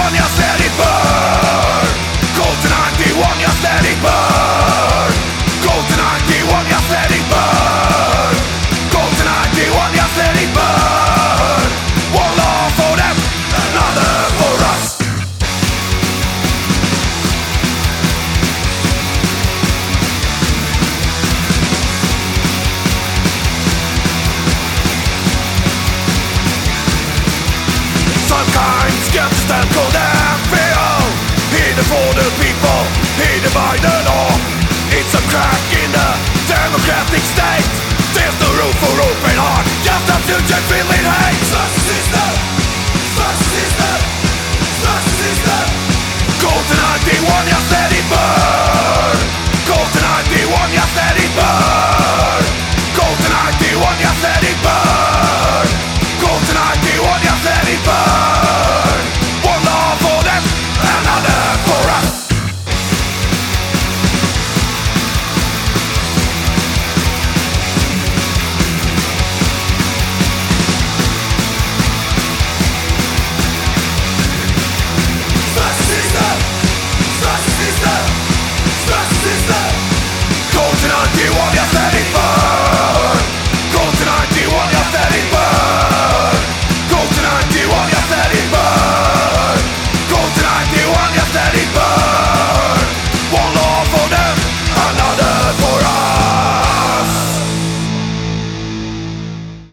91, just let it burn. Go to 91, just let it burn. Go to 91, just let it burn. Go to 91, just let it burn. One law for them, another for us. Sometimes get to stand cold and feel hidden for the people, hidden by the law. It's a crack in the democratic state. There's no room for open heart, just a future filled with hate.